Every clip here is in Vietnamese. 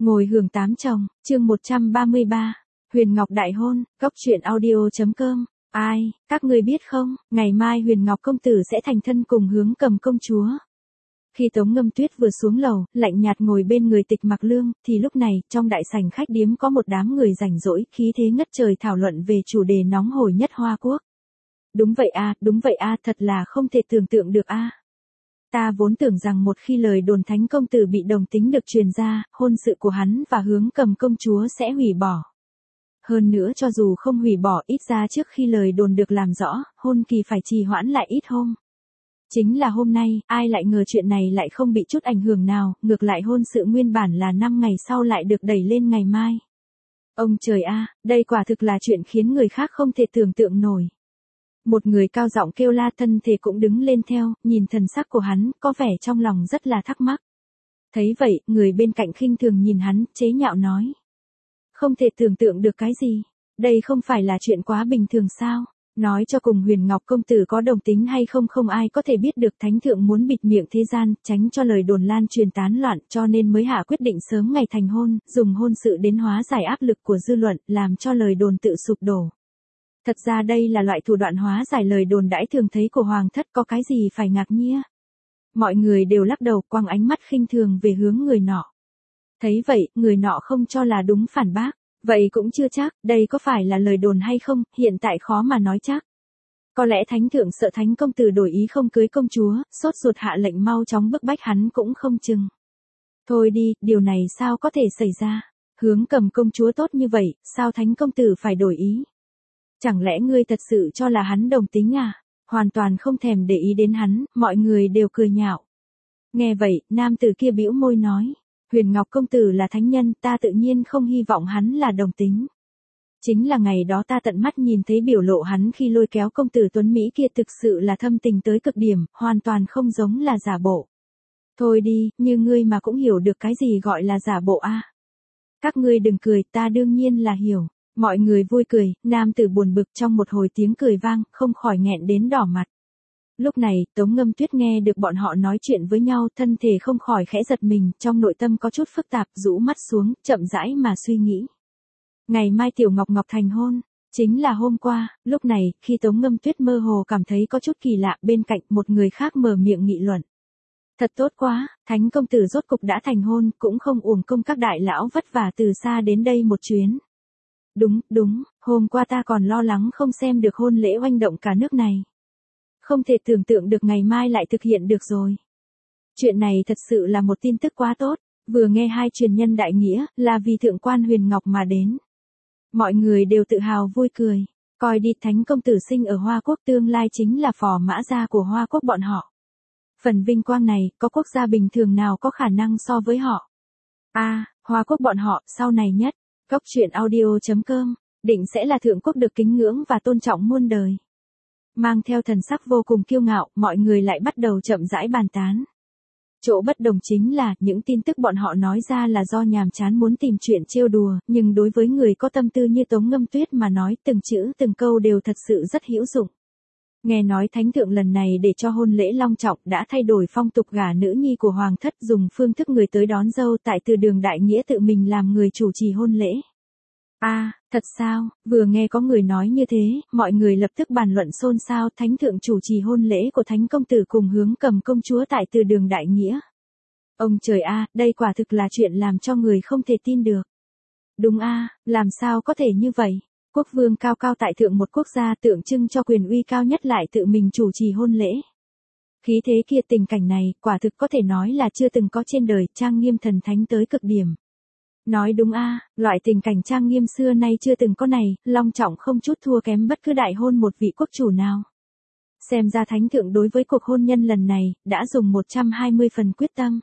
Ngồi hưởng tám chồng, chương 133, Huyền Ngọc đại hôn, góc truyện audio.com. Ai, các ngươi biết không, ngày mai Huyền Ngọc công tử sẽ thành thân cùng Hướng Cầm công chúa. Khi Tống Ngâm Tuyết vừa xuống lầu, lạnh nhạt ngồi bên người Tịch Mặc Lương, thì lúc này, trong đại sảnh khách điếm có một đám người rảnh rỗi, khí thế ngất trời thảo luận về chủ đề nóng hổi nhất Hoa Quốc. Đúng vậy a, thật là không thể tưởng tượng được a. Ta vốn tưởng rằng một khi lời đồn Thánh công tử bị đồng tính được truyền ra, hôn sự của hắn và Hướng Cầm công chúa sẽ hủy bỏ. Hơn nữa cho dù không hủy bỏ, ít ra trước khi lời đồn được làm rõ, hôn kỳ phải trì hoãn lại ít hôm. Chính là hôm nay, ai lại ngờ chuyện này lại không bị chút ảnh hưởng nào, ngược lại hôn sự nguyên bản là 5 ngày sau lại được đẩy lên ngày mai. Ông trời a, đây quả thực là chuyện khiến người khác không thể tưởng tượng nổi. Một người cao giọng kêu la, thân thể cũng đứng lên theo, nhìn thần sắc của hắn, có vẻ trong lòng rất là thắc mắc. Thấy vậy, người bên cạnh khinh thường nhìn hắn, chế nhạo nói. Không thể tưởng tượng được cái gì? Đây không phải là chuyện quá bình thường sao? Nói cho cùng Huyền Ngọc công tử có đồng tính hay không không ai có thể biết được. Thánh thượng muốn bịt miệng thế gian, tránh cho lời đồn lan truyền tán loạn, cho nên mới hạ quyết định sớm ngày thành hôn, dùng hôn sự đến hóa giải áp lực của dư luận, làm cho lời đồn tự sụp đổ. Thật ra đây là loại thủ đoạn hóa giải lời đồn đãi thường thấy của hoàng thất, có cái gì phải ngạc nhiên. Mọi người đều lắc đầu, quăng ánh mắt khinh thường về hướng người nọ. Thấy vậy, người nọ không cho là đúng phản bác. Vậy cũng chưa chắc, đây có phải là lời đồn hay không, hiện tại khó mà nói chắc. Có lẽ Thánh thượng sợ Thánh công tử đổi ý không cưới công chúa, sốt ruột hạ lệnh mau chóng bức bách hắn cũng không chừng. Thôi đi, điều này sao có thể xảy ra? Hướng Cầm công chúa tốt như vậy, sao Thánh công tử phải đổi ý? Chẳng lẽ ngươi thật sự cho là hắn đồng tính à? Hoàn toàn không thèm để ý đến hắn, mọi người đều cười nhạo. Nghe vậy, nam tử kia bĩu môi nói. Huyền Ngọc công tử là thánh nhân, ta tự nhiên không hy vọng hắn là đồng tính. Chính là ngày đó ta tận mắt nhìn thấy biểu lộ hắn khi lôi kéo công tử Tuấn Mỹ kia thực sự là thâm tình tới cực điểm, hoàn toàn không giống là giả bộ. Thôi đi, như ngươi mà cũng hiểu được cái gì gọi là giả bộ a. Các ngươi đừng cười, ta đương nhiên là hiểu. Mọi người vui cười, nam tử buồn bực trong một hồi tiếng cười vang, không khỏi nghẹn đến đỏ mặt. Lúc này, Tống Ngâm Tuyết nghe được bọn họ nói chuyện với nhau, thân thể không khỏi khẽ giật mình, trong nội tâm có chút phức tạp, rũ mắt xuống, chậm rãi mà suy nghĩ. Ngày mai Tiểu Ngọc Ngọc thành hôn, chính là hôm qua, lúc này, khi Tống Ngâm Tuyết mơ hồ cảm thấy có chút kỳ lạ, bên cạnh một người khác mở miệng nghị luận. Thật tốt quá, Thánh công tử rốt cục đã thành hôn, cũng không uổng công các đại lão vất vả từ xa đến đây một chuyến. Đúng, hôm qua ta còn lo lắng không xem được hôn lễ oanh động cả nước này. Không thể tưởng tượng được ngày mai lại thực hiện được rồi. Chuyện này thật sự là một tin tức quá tốt, vừa nghe hai truyền nhân đại nghĩa, là vì thượng quan Huyền Ngọc mà đến. Mọi người đều tự hào vui cười, coi đi Thánh công tử sinh ở Hoa Quốc tương lai chính là phò mã gia của Hoa Quốc bọn họ. Phần vinh quang này, có quốc gia bình thường nào có khả năng so với họ. Hoa Quốc bọn họ, sau này nhất, góc truyện audio.com, định sẽ là thượng quốc được kính ngưỡng và tôn trọng muôn đời. Mang theo thần sắc vô cùng kiêu ngạo, mọi người lại bắt đầu chậm rãi bàn tán. Chỗ bất đồng chính là, những tin tức bọn họ nói ra là do nhàm chán muốn tìm chuyện trêu đùa, nhưng đối với người có tâm tư như Tống Ngâm Tuyết mà nói, từng chữ từng câu đều thật sự rất hữu dụng. Nghe nói Thánh thượng lần này để cho hôn lễ long trọng đã thay đổi phong tục gả nữ nhi của hoàng thất, dùng phương thức người tới đón dâu tại từ đường đại nghĩa tự mình làm người chủ trì hôn lễ. Thật sao? Vừa nghe có người nói như thế, mọi người lập tức bàn luận xôn xao. Thánh thượng chủ trì hôn lễ của Thánh công tử cùng Hướng Cầm công chúa tại từ đường đại nghĩa. Ông trời a, đây quả thực là chuyện làm cho người không thể tin được. Đúng làm sao có thể như vậy? Quốc vương cao cao tại thượng một quốc gia tượng trưng cho quyền uy cao nhất lại tự mình chủ trì hôn lễ. Khí thế kia, tình cảnh này, quả thực có thể nói là chưa từng có trên đời, trang nghiêm thần thánh tới cực điểm. Nói đúng loại tình cảnh trang nghiêm xưa nay chưa từng có này, long trọng không chút thua kém bất cứ đại hôn một vị quốc chủ nào. Xem ra Thánh thượng đối với cuộc hôn nhân lần này, đã dùng 120 phần quyết tâm.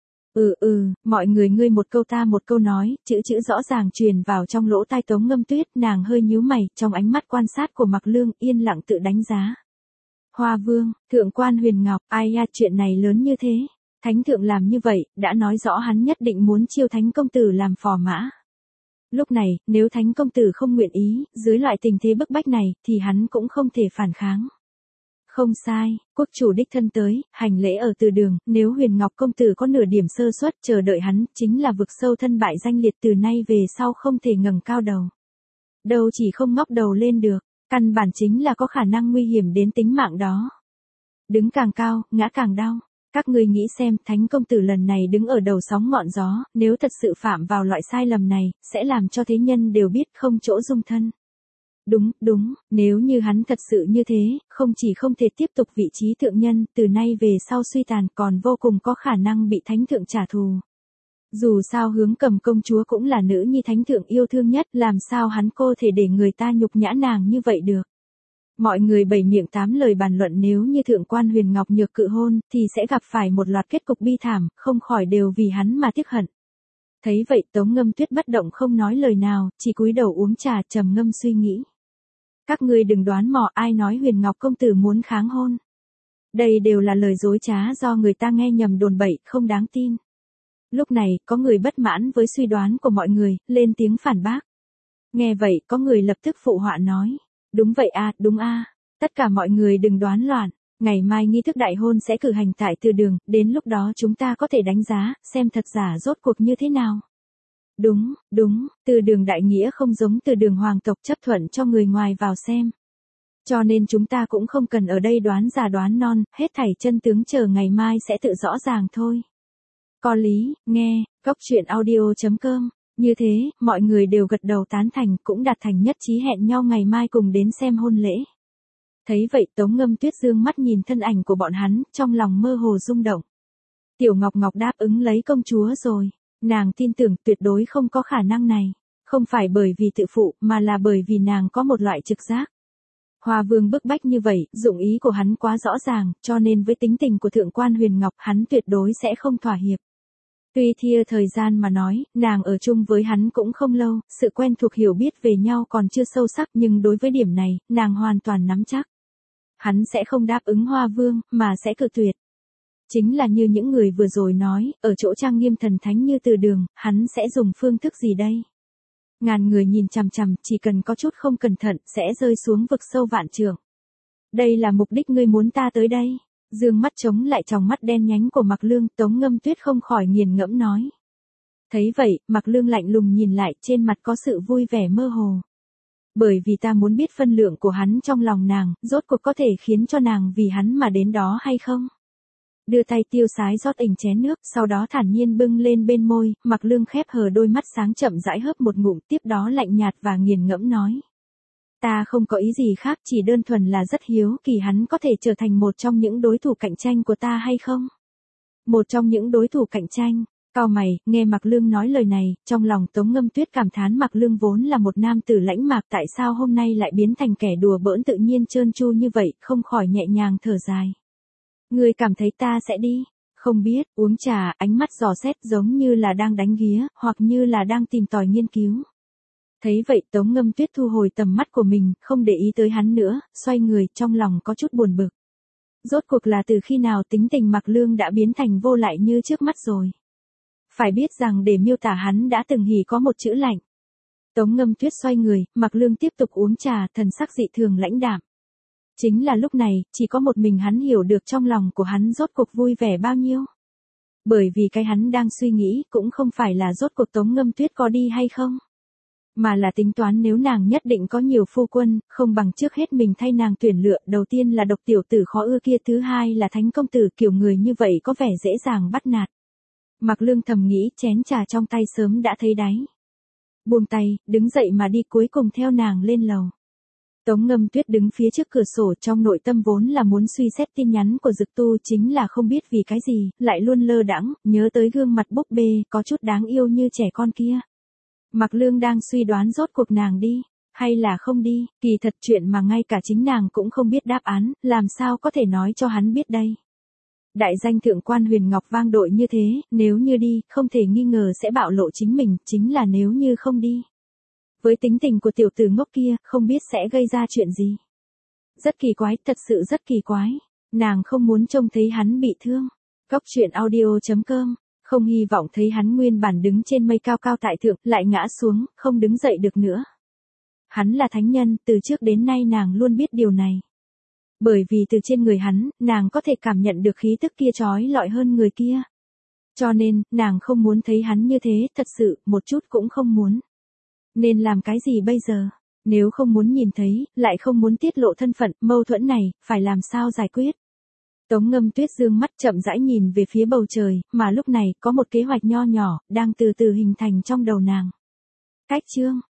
Mọi người ngươi một câu ta một câu nói, chữ rõ ràng truyền vào trong lỗ tai Tống Ngâm Tuyết, nàng hơi nhíu mày, trong ánh mắt quan sát của Mặc Lương, yên lặng tự đánh giá. Hoa vương, thượng quan Huyền Ngọc, chuyện này lớn như thế. Thánh thượng làm như vậy, đã nói rõ hắn nhất định muốn chiêu Thánh công tử làm phò mã. Lúc này, nếu Thánh công tử không nguyện ý, dưới loại tình thế bức bách này, thì hắn cũng không thể phản kháng. Không sai, quốc chủ đích thân tới, hành lễ ở từ đường, nếu Huyền Ngọc công tử có nửa điểm sơ suất chờ đợi hắn, chính là vực sâu thân bại danh liệt từ nay về sau không thể ngẩng cao đầu. Đâu chỉ không ngóc đầu lên được, căn bản chính là có khả năng nguy hiểm đến tính mạng đó. Đứng càng cao, ngã càng đau. Các ngươi nghĩ xem, thánh công tử lần này đứng ở đầu sóng ngọn gió, nếu thật sự phạm vào loại sai lầm này, sẽ làm cho thế nhân đều biết không chỗ dung thân. Đúng, nếu như hắn thật sự như thế, không chỉ không thể tiếp tục vị trí thượng nhân, từ nay về sau suy tàn còn vô cùng có khả năng bị thánh thượng trả thù. Dù sao Hướng Cầm công chúa cũng là nữ nhi thánh thượng yêu thương nhất, làm sao hắn cô thể để người ta nhục nhã nàng như vậy được. Mọi người bảy miệng tám lời bàn luận nếu như thượng quan Huyền Ngọc nhược cự hôn, thì sẽ gặp phải một loạt kết cục bi thảm, không khỏi đều vì hắn mà tiếc hận. Thấy vậy Tống Ngâm Tuyết bất động không nói lời nào, chỉ cúi đầu uống trà trầm ngâm suy nghĩ. Các ngươi đừng đoán mò ai nói Huyền Ngọc công tử muốn kháng hôn. Đây đều là lời dối trá do người ta nghe nhầm đồn bậy, không đáng tin. Lúc này, có người bất mãn với suy đoán của mọi người, lên tiếng phản bác. Nghe vậy, có người lập tức phụ họa nói. Đúng vậy đúng tất cả mọi người đừng đoán loạn. Ngày mai nghi thức đại hôn sẽ cử hành tại từ đường, đến lúc đó chúng ta có thể đánh giá, xem thật giả rốt cuộc như thế nào. Đúng, từ đường đại nghĩa không giống từ đường hoàng tộc chấp thuận cho người ngoài vào xem. Cho nên chúng ta cũng không cần ở đây đoán già đoán non, hết thảy chân tướng chờ ngày mai sẽ tự rõ ràng thôi. Có lý, nghe, goctruyện.audio.com. Như thế, mọi người đều gật đầu tán thành cũng đạt thành nhất trí hẹn nhau ngày mai cùng đến xem hôn lễ. Thấy vậy Tống Ngâm Tuyết dương mắt nhìn thân ảnh của bọn hắn, trong lòng mơ hồ rung động. Tiểu Ngọc Ngọc đáp ứng lấy công chúa rồi, nàng tin tưởng tuyệt đối không có khả năng này, không phải bởi vì tự phụ mà là bởi vì nàng có một loại trực giác. Hoa Vương bức bách như vậy, dụng ý của hắn quá rõ ràng, cho nên với tính tình của thượng quan Huyền Ngọc hắn tuyệt đối sẽ không thỏa hiệp. Tuy thia thời gian mà nói, nàng ở chung với hắn cũng không lâu, sự quen thuộc hiểu biết về nhau còn chưa sâu sắc nhưng đối với điểm này, nàng hoàn toàn nắm chắc. Hắn sẽ không đáp ứng Hoa Vương, mà sẽ cự tuyệt. Chính là như những người vừa rồi nói, ở chỗ trang nghiêm thần thánh như từ đường, hắn sẽ dùng phương thức gì đây? Ngàn người nhìn chằm chằm, chỉ cần có chút không cẩn thận, sẽ rơi xuống vực sâu vạn trượng. Đây là mục đích ngươi muốn ta tới đây. Dương mắt chống lại tròng mắt đen nhánh của Mạc Lương, Tống Ngâm Tuyết không khỏi nghiền ngẫm nói. Thấy vậy, Mạc Lương lạnh lùng nhìn lại, trên mặt có sự vui vẻ mơ hồ. Bởi vì ta muốn biết phân lượng của hắn trong lòng nàng, rốt cuộc có thể khiến cho nàng vì hắn mà đến đó hay không? Đưa tay tiêu sái rót ỉnh chén nước, sau đó thản nhiên bưng lên bên môi, Mạc Lương khép hờ đôi mắt sáng chậm rãi hớp một ngụm, tiếp đó lạnh nhạt và nghiền ngẫm nói. Ta không có ý gì khác, chỉ đơn thuần là rất hiếu kỳ hắn có thể trở thành một trong những đối thủ cạnh tranh của ta hay không? Một trong những đối thủ cạnh tranh. Cau mày, nghe Mạc Lương nói lời này, trong lòng Tống Ngâm Tuyết cảm thán Mạc Lương vốn là một nam tử lãnh mạc, tại sao hôm nay lại biến thành kẻ đùa bỡn tự nhiên trơn tru như vậy, không khỏi nhẹ nhàng thở dài. Ngươi cảm thấy ta sẽ đi? Không biết, uống trà, ánh mắt dò xét giống như là đang đánh ghía, hoặc như là đang tìm tòi nghiên cứu. Thấy vậy Tống Ngâm Tuyết thu hồi tầm mắt của mình, không để ý tới hắn nữa, xoay người, trong lòng có chút buồn bực. Rốt cuộc là từ khi nào tính tình Mạc Lương đã biến thành vô lại như trước mắt rồi. Phải biết rằng để miêu tả hắn đã từng hỉ có một chữ lạnh. Tống Ngâm Tuyết xoay người, Mạc Lương tiếp tục uống trà, thần sắc dị thường lãnh đạm. Chính là lúc này, chỉ có một mình hắn hiểu được trong lòng của hắn rốt cuộc vui vẻ bao nhiêu. Bởi vì cái hắn đang suy nghĩ cũng không phải là rốt cuộc Tống Ngâm Tuyết có đi hay không. Mà là tính toán nếu nàng nhất định có nhiều phu quân, không bằng trước hết mình thay nàng tuyển lựa, đầu tiên là độc tiểu tử khó ưa kia, thứ hai là thánh công tử, kiểu người như vậy có vẻ dễ dàng bắt nạt. Mạc Lương thầm nghĩ, chén trà trong tay sớm đã thấy đáy. Buông tay, đứng dậy mà đi, cuối cùng theo nàng lên lầu. Tống Ngâm Tuyết đứng phía trước cửa sổ, trong nội tâm vốn là muốn suy xét tin nhắn của Dực Tu, chính là không biết vì cái gì, lại luôn lơ đãng, nhớ tới gương mặt búp bê, có chút đáng yêu như trẻ con kia. Mạc Lương đang suy đoán rốt cuộc nàng đi, hay là không đi, kỳ thật chuyện mà ngay cả chính nàng cũng không biết đáp án, làm sao có thể nói cho hắn biết đây. Đại danh thượng quan Huyền Ngọc vang dội như thế, nếu như đi, không thể nghi ngờ sẽ bạo lộ chính mình, chính là nếu như không đi. Với tính tình của tiểu tử ngốc kia, không biết sẽ gây ra chuyện gì. Rất kỳ quái, thật sự rất kỳ quái. Nàng không muốn trông thấy hắn bị thương. Goctruyện.audio.com. Không hy vọng thấy hắn nguyên bản đứng trên mây cao cao tại thượng, lại ngã xuống, không đứng dậy được nữa. Hắn là thánh nhân, từ trước đến nay nàng luôn biết điều này. Bởi vì từ trên người hắn, nàng có thể cảm nhận được khí tức kia chói lọi hơn người kia. Cho nên, nàng không muốn thấy hắn như thế, thật sự, một chút cũng không muốn. Nên làm cái gì bây giờ? Nếu không muốn nhìn thấy, lại không muốn tiết lộ thân phận, mâu thuẫn này, phải làm sao giải quyết? Tống Ngâm Tuyết dương mắt chậm rãi nhìn về phía bầu trời, mà lúc này, có một kế hoạch nho nhỏ, đang từ từ hình thành trong đầu nàng. Cách chương